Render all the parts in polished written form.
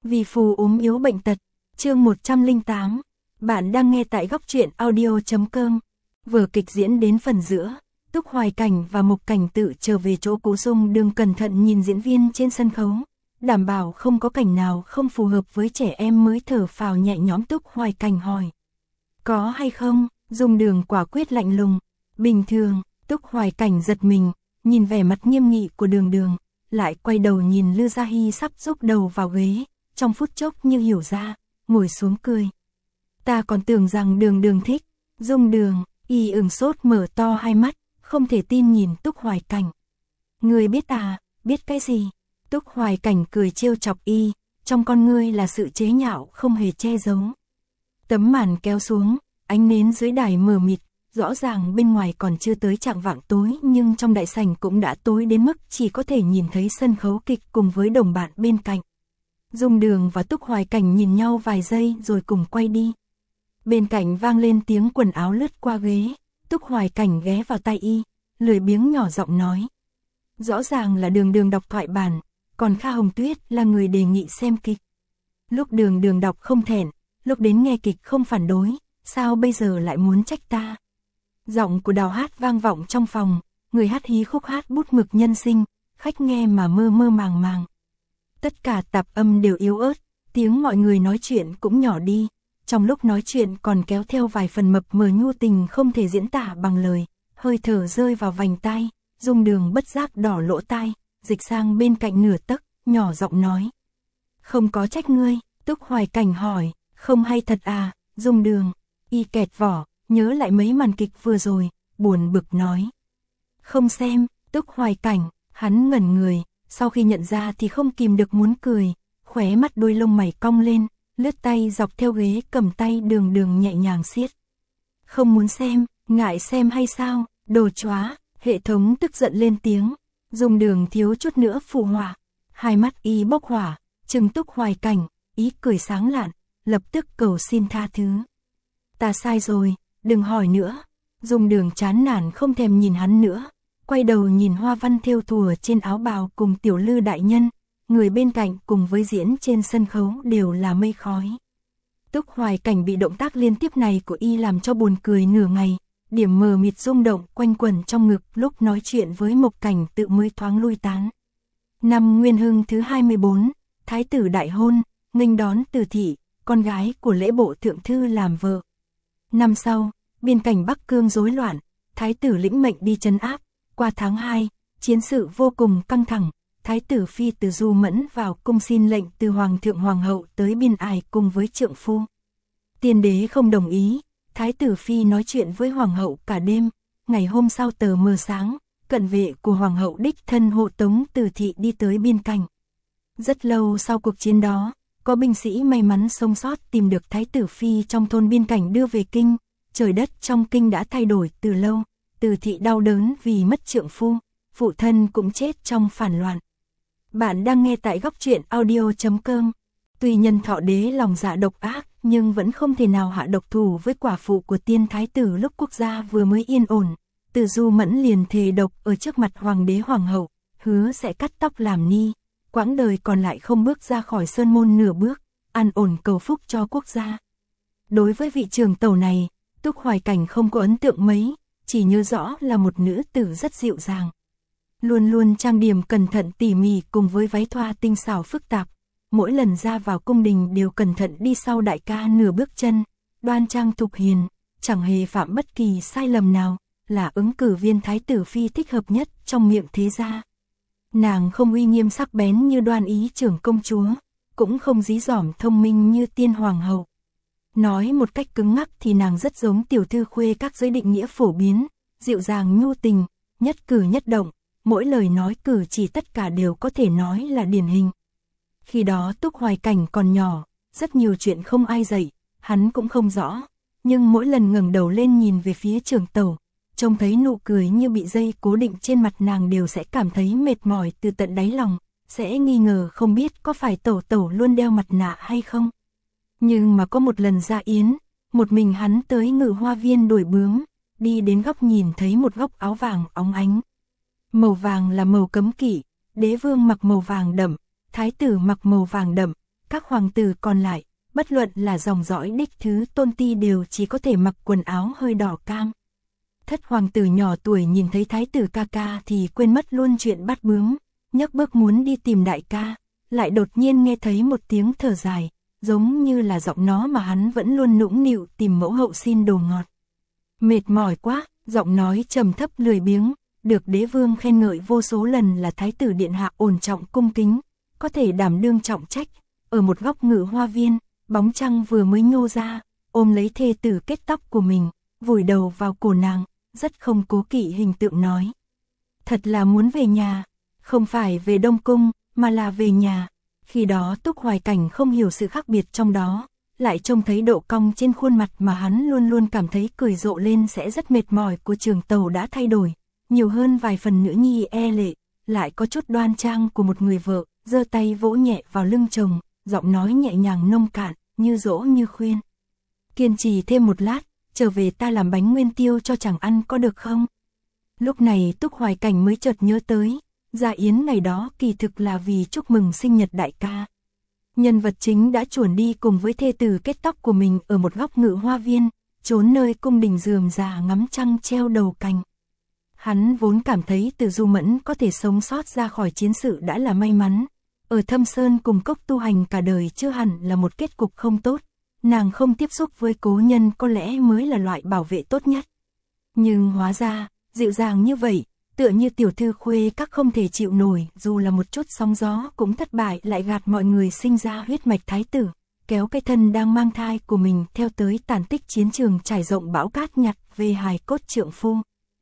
Vì phù ốm yếu bệnh tật, chương 108. Bạn đang nghe tại góc truyện audio.com. Vở kịch diễn đến phần giữa, Túc Hoài Cảnh và Mục Cảnh Tự trở về chỗ cũ. Dung Đường cẩn thận nhìn diễn viên trên sân khấu, đảm bảo không có cảnh nào không phù hợp với trẻ em mới thở phào nhẹ nhõm. Túc Hoài Cảnh hỏi: có hay không? Dung Đường quả quyết lạnh lùng: bình thường. Túc Hoài Cảnh giật mình, nhìn vẻ mặt nghiêm nghị của Đường, lại quay đầu nhìn Lư Gia Hy sắp rúc đầu vào ghế, trong phút chốc như hiểu ra, ngồi xuống cười. Ta còn tưởng rằng Đường thích. Dung Đường, y ửng sốt mở to hai mắt, không thể tin nhìn Túc Hoài Cảnh. Ngươi biết à? Biết cái gì? Túc Hoài Cảnh cười trêu chọc y, trong con ngươi là sự chế nhạo không hề che giấu. Tấm màn kéo xuống, ánh nến dưới đài mờ mịt, rõ ràng bên ngoài còn chưa tới chạng vạng tối, nhưng trong đại sảnh cũng đã tối đến mức chỉ có thể nhìn thấy sân khấu kịch cùng với đồng bạn bên cạnh. Dung Đường và Túc Hoài Cảnh nhìn nhau vài giây rồi cùng quay đi. Bên cạnh vang lên tiếng quần áo lướt qua ghế, Túc Hoài Cảnh ghé vào tai y, lười biếng nhỏ giọng nói: rõ ràng là Đường đọc thoại bản, còn Kha Hồng Tuyết là người đề nghị xem kịch. Lúc Đường đọc không thẹn, lúc đến nghe kịch không phản đối, sao bây giờ lại muốn trách ta? Giọng của Đào Hát vang vọng trong phòng, người hát hí khúc hát bút mực nhân sinh, khách nghe mà mơ mơ màng màng. Tất cả tạp âm đều yếu ớt, tiếng mọi người nói chuyện cũng nhỏ đi, trong lúc nói chuyện còn kéo theo vài phần mập mờ nhu tình không thể diễn tả bằng lời, hơi thở rơi vào vành tai. Dung Đường bất giác đỏ lỗ tai, dịch sang bên cạnh nửa tấc, nhỏ giọng nói: không có trách ngươi. Túc Hoài Cảnh hỏi: không hay thật à? Dung Đường, y kẹt vỏ, nhớ lại mấy màn kịch vừa rồi, buồn bực nói: không xem. Túc Hoài Cảnh, hắn ngẩn người, sau khi nhận ra thì không kìm được muốn cười, khóe mắt đôi lông mày cong lên, lướt tay dọc theo ghế cầm tay Đường nhẹ nhàng siết. Không muốn xem, ngại xem hay sao? Đồ chóa. Hệ thống tức giận lên tiếng. Dung Đường thiếu chút nữa phụ họa, hai mắt y bốc hỏa, trừng Túc Hoài Cảnh, ý cười sáng lạn, lập tức cầu xin tha thứ. Ta sai rồi, đừng hỏi nữa. Dung Đường chán nản không thèm nhìn hắn nữa, quay đầu nhìn hoa văn thêu thùa trên áo bào cùng Tiểu Lư đại nhân, người bên cạnh cùng với diễn trên sân khấu đều là mây khói. Túc Hoài Cảnh bị động tác liên tiếp này của y làm cho buồn cười nửa ngày, điểm mờ mịt rung động quanh quẩn trong ngực, lúc nói chuyện với Mục Cảnh Tự mới thoáng lui tán. Năm Nguyên Hưng thứ 24, Thái tử đại hôn, nghênh đón Từ Thị, con gái của lễ bộ thượng thư làm vợ. Năm sau, biên cảnh Bắc Cương rối loạn, Thái tử lĩnh mệnh đi trấn áp. Qua tháng 2, chiến sự vô cùng căng thẳng, Thái tử phi Từ Du Mẫn vào cung xin lệnh từ Hoàng thượng Hoàng hậu tới biên ải cùng với trượng phu. Tiên đế không đồng ý, Thái tử phi nói chuyện với Hoàng hậu cả đêm. Ngày hôm sau tờ mờ sáng, cận vệ của Hoàng hậu đích thân hộ tống Từ Thị đi tới biên cảnh. Rất lâu sau cuộc chiến đó, có binh sĩ may mắn sống sót tìm được Thái tử phi trong thôn biên cảnh đưa về kinh. Trời đất trong kinh đã thay đổi từ lâu, Từ Thị đau đớn vì mất trượng phu, phụ thân cũng chết trong phản loạn. Bạn đang nghe tại góc truyện audio.com. Tuy nhân Thọ đế lòng dạ độc ác, nhưng vẫn không thể nào hạ độc thủ với quả phụ của tiên thái tử. Lúc quốc gia vừa mới yên ổn, Từ Du Mẫn liền thề độc ở trước mặt hoàng đế hoàng hậu, hứa sẽ cắt tóc làm ni, quãng đời còn lại không bước ra khỏi sơn môn nửa bước, an ổn cầu phúc cho quốc gia. Đối với vị trưởng tẩu này, Túc Hoài Cảnh không có ấn tượng mấy, chỉ nhớ rõ là một nữ tử rất dịu dàng, luôn luôn trang điểm cẩn thận tỉ mỉ cùng với váy thoa tinh xảo phức tạp. Mỗi lần ra vào cung đình đều cẩn thận đi sau đại ca nửa bước chân, đoan trang thục hiền, chẳng hề phạm bất kỳ sai lầm nào, là ứng cử viên thái tử phi thích hợp nhất trong miệng thế gia. Nàng không uy nghiêm sắc bén như Đoan Ý trưởng công chúa, cũng không dí dỏm thông minh như Tiên hoàng hậu. Nói một cách cứng ngắc thì nàng rất giống tiểu thư khuê các giới định nghĩa phổ biến, dịu dàng nhu tình, nhất cử nhất động, mỗi lời nói cử chỉ tất cả đều có thể nói là điển hình. Khi đó Túc Hoài Cảnh còn nhỏ, rất nhiều chuyện không ai dạy, hắn cũng không rõ, nhưng mỗi lần ngẩng đầu lên nhìn về phía trưởng tẩu, trông thấy nụ cười như bị dây cố định trên mặt nàng đều sẽ cảm thấy mệt mỏi từ tận đáy lòng, sẽ nghi ngờ không biết có phải tẩu luôn đeo mặt nạ hay không. Nhưng mà có một lần ra yến, một mình hắn tới Ngự Hoa Viên đuổi bướm, đi đến góc nhìn thấy một góc áo vàng óng ánh. Màu vàng là màu cấm kỵ, đế vương mặc màu vàng đậm, thái tử mặc màu vàng đậm, Các hoàng tử còn lại, bất luận là dòng dõi đích thứ tôn ti đều chỉ có thể mặc quần áo hơi đỏ cam. Thất hoàng tử nhỏ tuổi nhìn thấy thái tử ca ca thì quên mất luôn chuyện bắt bướm, nhấc bước muốn đi tìm đại ca, lại đột nhiên nghe thấy một tiếng thở dài, giống như là giọng nó mà hắn vẫn luôn nũng nịu tìm mẫu hậu xin đồ ngọt. Mệt mỏi quá, giọng nói trầm thấp lười biếng, được đế vương khen ngợi vô số lần là thái tử điện hạ ổn trọng cung kính, có thể đảm đương trọng trách. Ở một góc ngự hoa viên, bóng trăng vừa mới nhô ra, ôm lấy thê tử kết tóc của mình, vùi đầu vào cổ nàng, rất không cố kỵ hình tượng nói. Thật là muốn về nhà, không phải về Đông Cung, mà là về nhà. Khi đó Túc Hoài Cảnh không hiểu sự khác biệt trong đó, lại trông thấy độ cong trên khuôn mặt mà hắn luôn luôn cảm thấy cười rộ lên sẽ rất mệt mỏi của Trường Tàu đã thay đổi, nhiều hơn vài phần nữ nhi e lệ, lại có chút đoan trang của một người vợ, giơ tay vỗ nhẹ vào lưng chồng, giọng nói nhẹ nhàng nông cạn, như dỗ như khuyên. Kiên trì thêm một lát, trở về ta làm bánh nguyên tiêu cho chàng ăn có được không? Lúc này Túc Hoài Cảnh mới chợt nhớ tới, dạ yến ngày đó kỳ thực là vì chúc mừng sinh nhật đại ca. Nhân vật chính đã chuồn đi cùng với thê tử kết tóc của mình ở một góc ngự hoa viên, trốn nơi cung đình rườm rà ngắm trăng treo đầu cành. Hắn vốn cảm thấy Từ Du Mẫn có thể sống sót ra khỏi chiến sự đã là may mắn. Ở Thâm Sơn cùng cốc tu hành cả đời chưa hẳn là một kết cục không tốt. Nàng không tiếp xúc với cố nhân có lẽ mới là loại bảo vệ tốt nhất. Nhưng hóa ra, dịu dàng như vậy, tựa như tiểu thư khuê các không thể chịu nổi, dù là một chút sóng gió cũng thất bại lại gạt mọi người sinh ra huyết mạch thái tử, kéo cái thân đang mang thai của mình theo tới tàn tích chiến trường trải rộng bão cát nhặt về hài cốt trượng phu.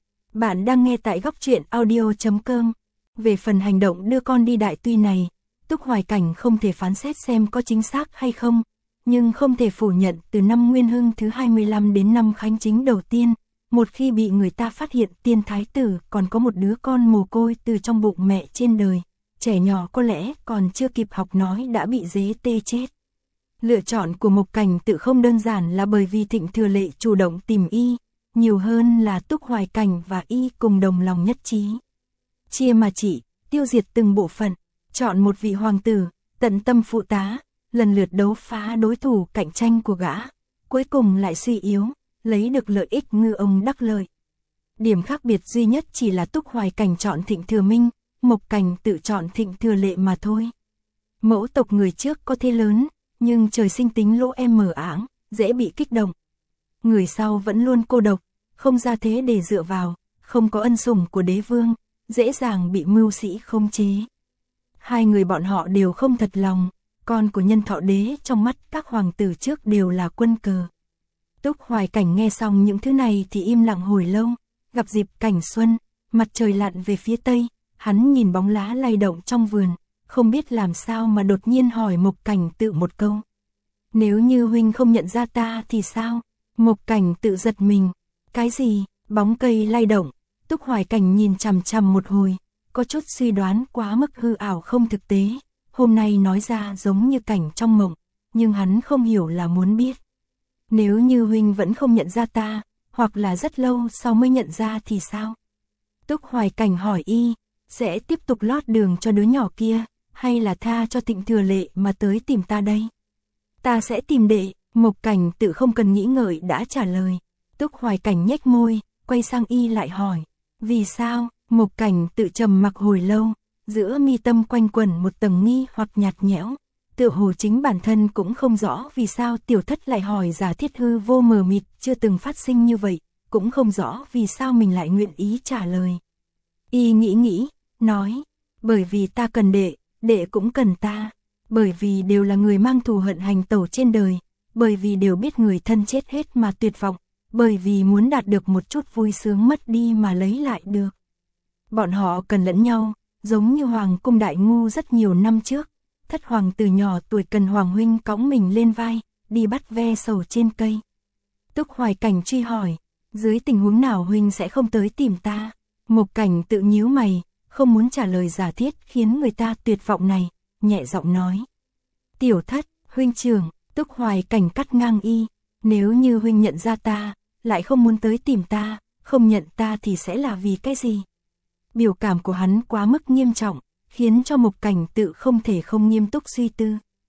Bạn đang nghe tại góc truyện audio.com. Về phần hành động đưa con đi đại tuy này, Túc Hoài Cảnh không thể phán xét xem có chính xác hay không, nhưng không thể phủ nhận từ năm Nguyên Hưng thứ 25 đến năm Khánh Chính đầu tiên, một khi bị người ta phát hiện tiên thái tử còn có một đứa con mồ côi từ trong bụng mẹ trên đời, trẻ nhỏ có lẽ còn chưa kịp học nói đã bị dế tê chết. Lựa chọn của Mộc Cảnh Tự không đơn giản là bởi vì Thịnh Thừa Lệ chủ động tìm y, nhiều hơn là Túc Hoài Cảnh và y cùng đồng lòng nhất trí. Chia mà chỉ, tiêu diệt từng bộ phận, chọn một vị hoàng tử, tận tâm phụ tá, lần lượt đấu phá đối thủ cạnh tranh của gã, cuối cùng lại suy yếu, lấy được lợi ích ngư ông đắc lợi. Điểm khác biệt duy nhất chỉ là Túc Hoài Cảnh chọn Thịnh Thừa Minh, Mộc Cảnh Tự chọn Thịnh Thừa Lệ mà thôi. Mẫu tộc người trước có thế lớn, nhưng trời sinh tính lỗ em mờ ảng, dễ bị kích động. Người sau vẫn luôn cô độc, không ra thế để dựa vào, không có ân sủng của đế vương, dễ dàng bị mưu sĩ khống chế. Hai người bọn họ đều không thật lòng, con của Nhân Thọ Đế trong mắt các hoàng tử trước đều là quân cờ. Túc Hoài Cảnh nghe xong những thứ này thì im lặng hồi lâu, gặp dịp cảnh xuân, mặt trời lặn về phía tây, hắn nhìn bóng lá lay động trong vườn, không biết làm sao mà đột nhiên hỏi Mộc Cảnh Tự một câu. Nếu như huynh không nhận ra ta thì sao? Mộc Cảnh Tự giật mình. Cái gì? Bóng cây lay động. Túc Hoài Cảnh nhìn chằm chằm một hồi, có chút suy đoán quá mức hư ảo không thực tế. Hôm nay nói ra giống như cảnh trong mộng, nhưng hắn không hiểu là muốn biết. Nếu như huynh vẫn không nhận ra ta, hoặc là rất lâu sau mới nhận ra thì sao? Túc Hoài Cảnh hỏi y, sẽ tiếp tục lót đường cho đứa nhỏ kia, hay là tha cho Thịnh Thừa Lệ mà tới tìm ta đây? Ta sẽ tìm đệ. Mộc Cảnh Tự không cần nghĩ ngợi đã trả lời. Túc Hoài Cảnh nhếch môi, quay sang y lại hỏi, vì sao? Mộc Cảnh Tự trầm mặc hồi lâu, giữa mi tâm quanh quẩn một tầng nghi hoặc nhạt nhẽo, tựa hồ chính bản thân cũng không rõ vì sao tiểu thất lại hỏi giả thiết hư vô mờ mịt chưa từng phát sinh như vậy, cũng không rõ vì sao mình lại nguyện ý trả lời. Y nghĩ, nói, bởi vì ta cần đệ, đệ cũng cần ta, bởi vì đều là người mang thù hận hành tẩu trên đời, bởi vì đều biết người thân chết hết mà tuyệt vọng, bởi vì muốn đạt được một chút vui sướng mất đi mà lấy lại được. Bọn họ cần lẫn nhau, giống như Hoàng cung Đại Ngu rất nhiều năm trước, thất hoàng từ nhỏ tuổi cần Hoàng huynh cõng mình lên vai, đi bắt ve sầu trên cây. Túc Hoài Cảnh truy hỏi, dưới tình huống nào huynh sẽ không tới tìm ta? Mộc Cảnh Tự nhíu mày, không muốn trả lời giả thiết khiến người ta tuyệt vọng này, nhẹ giọng nói. Tiểu thất, huynh trưởng. Túc Hoài Cảnh cắt ngang y, nếu như huynh nhận ra ta, lại không muốn tới tìm ta, không nhận ta thì sẽ là vì cái gì? Biểu cảm của hắn quá mức nghiêm trọng, khiến cho Mộc Cảnh Tự không thể không nghiêm túc suy tư.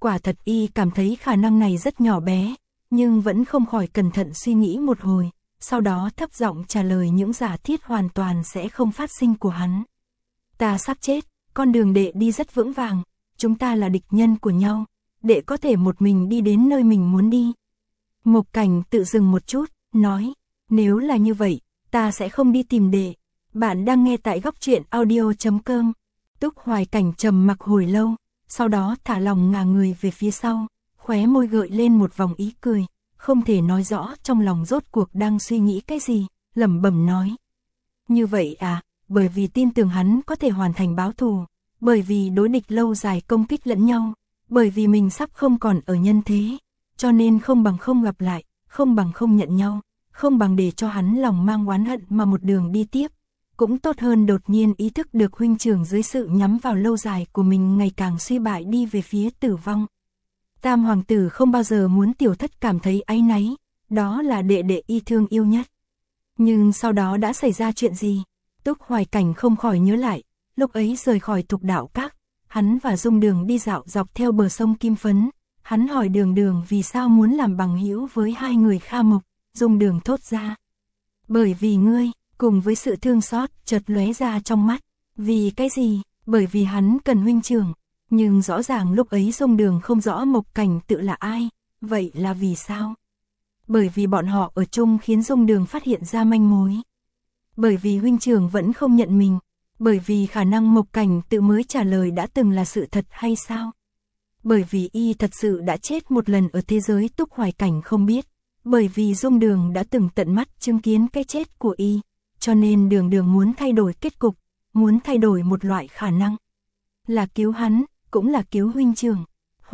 Quả thật y cảm thấy khả năng này rất nhỏ bé, nhưng vẫn không khỏi cẩn thận suy nghĩ một hồi, sau đó thấp giọng trả lời những giả thiết hoàn toàn sẽ không phát sinh của hắn. Ta sắp chết, con đường đệ đi rất vững vàng, chúng ta là địch nhân của nhau, đệ có thể một mình đi đến nơi mình muốn đi. Mộc Cảnh tự dừng một chút, nói, nếu là như vậy, ta sẽ không đi tìm đệ. Bạn đang nghe tại góc truyện audio.com. Túc Hoài Cảnh trầm mặc hồi lâu, sau đó thả lòng ngả người về phía sau, khóe môi gợi lên một vòng ý cười, không thể nói rõ trong lòng rốt cuộc đang suy nghĩ cái gì, lẩm bẩm nói. Như vậy à, bởi vì tin tưởng hắn có thể hoàn thành báo thù, bởi vì đối địch lâu dài công kích lẫn nhau, bởi vì mình sắp không còn ở nhân thế, cho nên không bằng không gặp lại, không bằng không nhận nhau, không bằng để cho hắn lòng mang oán hận mà một đường đi tiếp. Cũng tốt hơn đột nhiên ý thức được huynh trưởng dưới sự nhắm vào lâu dài của mình ngày càng suy bại đi về phía tử vong. Tam hoàng tử không bao giờ muốn tiểu thất cảm thấy áy náy, đó là đệ đệ y thương yêu nhất. Nhưng sau đó đã xảy ra chuyện gì? Túc Hoài Cảnh không khỏi nhớ lại, lúc ấy rời khỏi Thục Đạo Các, hắn và Dung Đường đi dạo dọc theo bờ sông Kim Phấn, hắn hỏi Đường Đường vì sao muốn làm bằng hữu với hai người Kha Mộc, Dung Đường thốt ra. Bởi vì ngươi, cùng với sự thương xót chợt lóe ra trong mắt, vì cái gì? Bởi vì hắn cần huynh trưởng, nhưng rõ ràng lúc ấy Dung Đường không rõ Mộc Cảnh tự là ai, vậy là vì sao? Bởi vì bọn họ ở chung khiến Dung Đường phát hiện ra manh mối. Bởi vì huynh trưởng vẫn không nhận mình, bởi vì khả năng Mộc Cảnh tự mới trả lời đã từng là sự thật hay sao? Bởi vì y thật sự đã chết một lần ở thế giới Túc Hoài Cảnh không biết, bởi vì Dung Đường đã từng tận mắt chứng kiến cái chết của y, cho nên Đường Đường muốn thay đổi kết cục, muốn thay đổi một loại khả năng. Là cứu hắn, cũng là cứu huynh trưởng.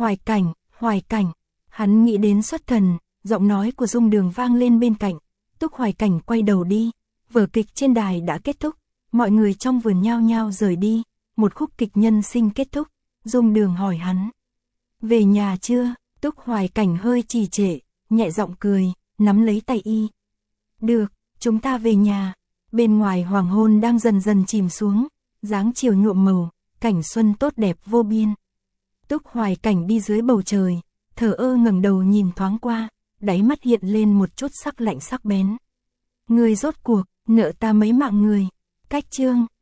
Hoài Cảnh, hắn nghĩ đến xuất thần, giọng nói của Dung Đường vang lên bên cạnh, Túc Hoài Cảnh quay đầu đi, vở kịch trên đài đã kết thúc, mọi người trong vườn nhao nhao rời đi, một khúc kịch nhân sinh kết thúc, Dung Đường hỏi hắn. Về nhà chưa? Túc Hoài Cảnh hơi trì trệ, nhẹ giọng cười, nắm lấy tay y. Được, chúng ta về nhà. Bên ngoài hoàng hôn đang dần dần chìm xuống, dáng chiều nhuộm màu, cảnh xuân tốt đẹp vô biên. Túc Hoài Cảnh đi dưới bầu trời, thờ ơ ngẩng đầu nhìn thoáng qua, đáy mắt hiện lên một chút sắc lạnh sắc bén. Người rốt cuộc, nợ ta mấy mạng người. Cách chương